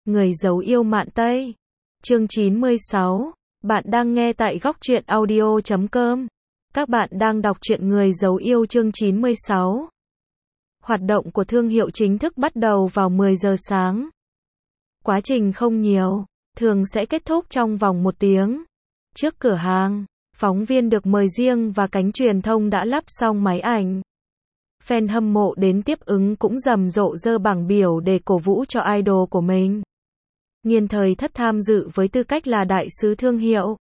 Người giấu yêu mạn Tây. Chương 96. Bạn đang nghe tại góc truyện audio.com. Các bạn đang đọc truyện Người giấu yêu chương 96. Hoạt động của thương hiệu chính thức bắt đầu vào 10 giờ sáng. Quá trình không nhiều, thường sẽ kết thúc trong vòng 1 tiếng. Trước cửa hàng, phóng viên được mời riêng và cánh truyền thông đã lắp xong máy ảnh. Fan hâm mộ đến tiếp ứng cũng rầm rộ giơ bảng biểu để cổ vũ cho idol của mình. Nghiên Thời Thất tham dự với tư cách là đại sứ thương hiệu.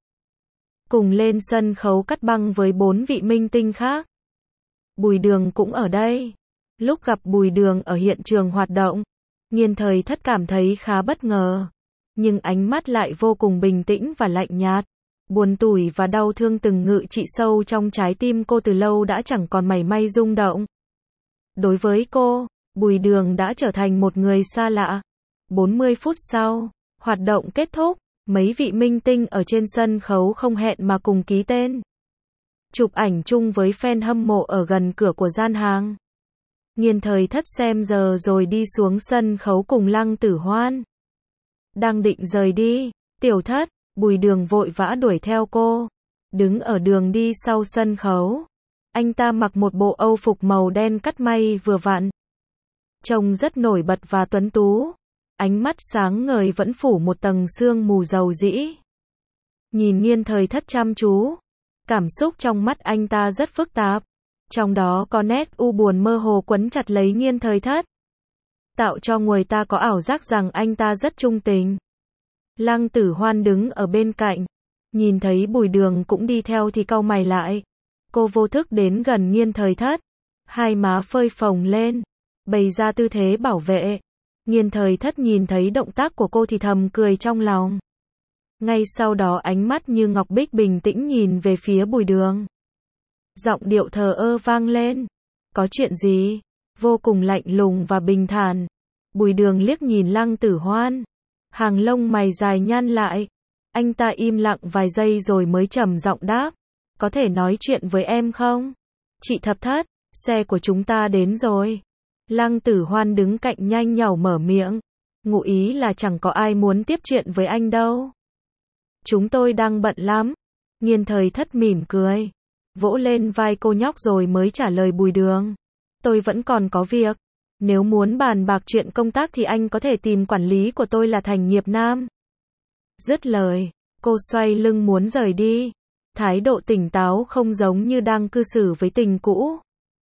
Cùng lên sân khấu cắt băng với 4 vị minh tinh khác. Bùi Đường cũng ở đây. Lúc gặp Bùi Đường ở hiện trường hoạt động, Nghiên Thời Thất cảm thấy khá bất ngờ. Nhưng ánh mắt lại vô cùng bình tĩnh và lạnh nhạt. Buồn tủi và đau thương từng ngự trị sâu trong trái tim cô từ lâu đã chẳng còn mảy may rung động. Đối với cô, Bùi Đường đã trở thành một người xa lạ. 40 phút sau, hoạt động kết thúc, mấy vị minh tinh ở trên sân khấu không hẹn mà cùng ký tên. Chụp ảnh chung với fan hâm mộ ở gần cửa của gian hàng. Nghiên Thời Thất xem giờ rồi đi xuống sân khấu cùng Lăng Tử Hoan. Đang định rời đi, Tiểu Thất, Bùi Đường vội vã đuổi theo cô. Đứng ở đường đi sau sân khấu. Anh ta mặc một bộ âu phục màu đen cắt may vừa vặn. Trông rất nổi bật và tuấn tú. Ánh mắt sáng ngời vẫn phủ một tầng sương mù dầu dĩ. Nhìn Nghiên Thời Thất chăm chú. Cảm xúc trong mắt anh ta rất phức tạp. Trong đó có nét u buồn mơ hồ quấn chặt lấy Nghiên Thời Thất. Tạo cho người ta có ảo giác rằng anh ta rất trung tình. Lăng Tử Hoan đứng ở bên cạnh. Nhìn thấy Bùi Đường cũng đi theo thì cau mày lại. Cô vô thức đến gần Nghiên Thời Thất. Hai má phơi phồng lên. Bày ra tư thế bảo vệ. Nghiên Thời Thất nhìn thấy động tác của cô thì thầm cười trong lòng. Ngay sau đó ánh mắt như ngọc bích bình tĩnh nhìn về phía Bùi Đường. Giọng điệu thờ ơ vang lên. Có chuyện gì? Vô cùng lạnh lùng và bình thản. Bùi Đường liếc nhìn Lăng Tử Hoan. Hàng lông mày dài nhăn lại. Anh ta im lặng vài giây rồi mới trầm giọng đáp. Có thể nói chuyện với em không? Chị Thập Thất, xe của chúng ta đến rồi. Lăng Tử Hoan đứng cạnh nhanh nhảu mở miệng. Ngụ ý là chẳng có ai muốn tiếp chuyện với anh đâu. Chúng tôi đang bận lắm. Nghiên Thời Thất mỉm cười. Vỗ lên vai cô nhóc rồi mới trả lời Bùi Đường. Tôi vẫn còn có việc. Nếu muốn bàn bạc chuyện công tác thì anh có thể tìm quản lý của tôi là Thành Nghiệp Nam. Dứt lời, cô xoay lưng muốn rời đi. Thái độ tỉnh táo không giống như đang cư xử với tình cũ.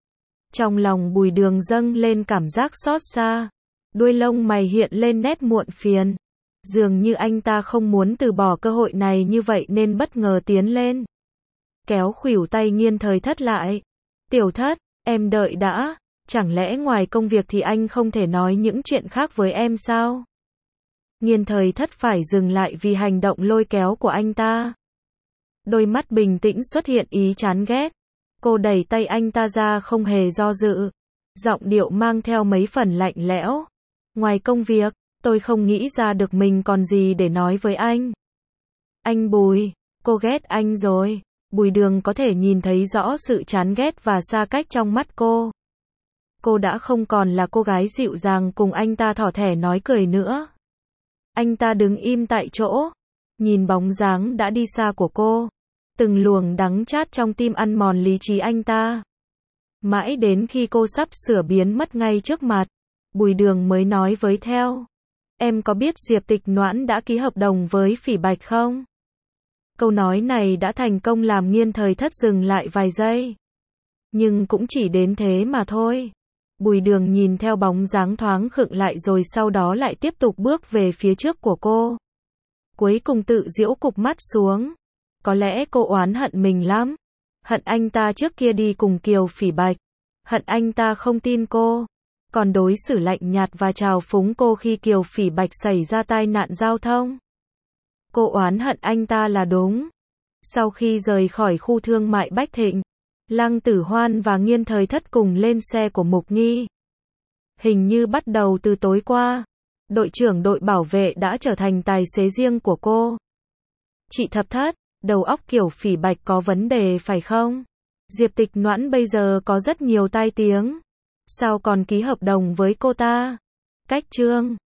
Trong lòng Bùi Đường dâng lên cảm giác xót xa. Đuôi lông mày hiện lên nét muộn phiền. Dường như anh ta không muốn từ bỏ cơ hội này như vậy nên bất ngờ tiến lên. Kéo khuỷu tay Nghiên Thời Thất lại. Tiểu Thất, em đợi đã. Chẳng lẽ ngoài công việc thì anh không thể nói những chuyện khác với em sao? Nghiên Thời Thất phải dừng lại vì hành động lôi kéo của anh ta. Đôi mắt bình tĩnh xuất hiện ý chán ghét. Cô đẩy tay anh ta ra không hề do dự. Giọng điệu mang theo mấy phần lạnh lẽo. Ngoài công việc, tôi không nghĩ ra được mình còn gì để nói với anh. Anh Bùi, cô ghét anh rồi. Bùi Đường có thể nhìn thấy rõ sự chán ghét và xa cách trong mắt cô. Cô đã không còn là cô gái dịu dàng cùng anh ta thỏ thẻ nói cười nữa. Anh ta đứng im tại chỗ. Nhìn bóng dáng đã đi xa của cô. Từng luồng đắng chát trong tim ăn mòn lý trí anh ta. Mãi đến khi cô sắp sửa biến mất ngay trước mặt, Bùi Đường mới nói với theo. Em có biết Diệp Tịch Noãn đã ký hợp đồng với Phỉ Bạch không? Câu nói này đã thành công làm Nghiên Thời Thất dừng lại vài giây. Nhưng cũng chỉ đến thế mà thôi. Bùi Đường nhìn theo bóng dáng thoáng khựng lại rồi sau đó lại tiếp tục bước về phía trước của cô. Cuối cùng tự giễu cụp mắt xuống. Có lẽ cô oán hận mình lắm. Hận anh ta trước kia đi cùng Kiều Phỉ Bạch. Hận anh ta không tin cô. Còn đối xử lạnh nhạt và trào phúng cô khi Kiều Phỉ Bạch xảy ra tai nạn giao thông. Cô oán hận anh ta là đúng. Sau khi rời khỏi khu thương mại Bách Thịnh, Lăng Tử Hoan và Nghiên Thời Thất cùng lên xe của Mục Nghi. Hình như bắt đầu từ tối qua, đội trưởng đội bảo vệ đã trở thành tài xế riêng của cô. Chị Thập Thất, đầu óc Kiều Phỉ Bạch có vấn đề phải không? Diệp Tịch Noãn bây giờ có rất nhiều tai tiếng. Sao còn ký hợp đồng với cô ta? Cách chương